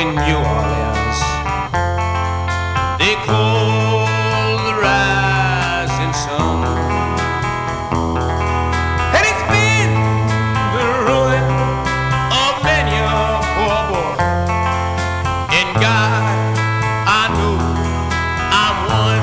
in New Orleans. They call the rising sun, and it's been the ruin of many a poor boy. And God, I know I'm one.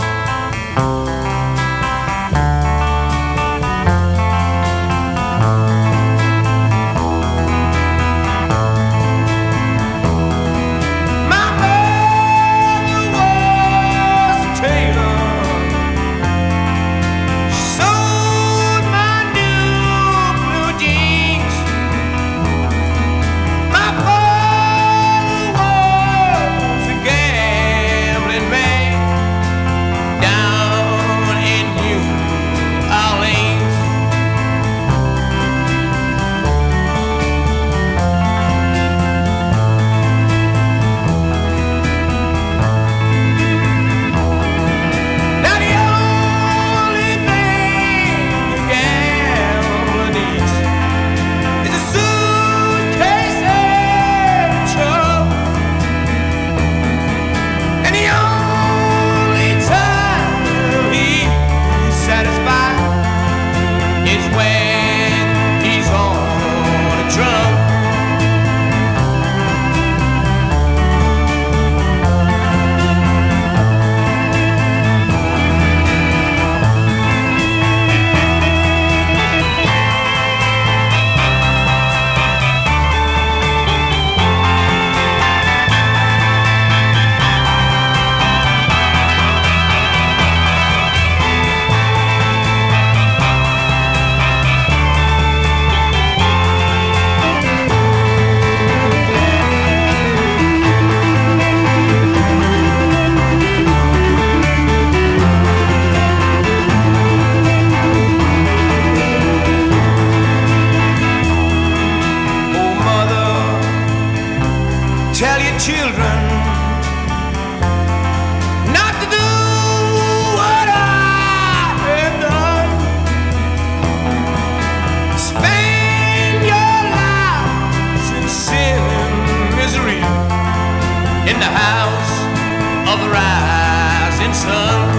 Tell your children not to do what I have done. Spend your lives in sin and misery in the house of the rising sun.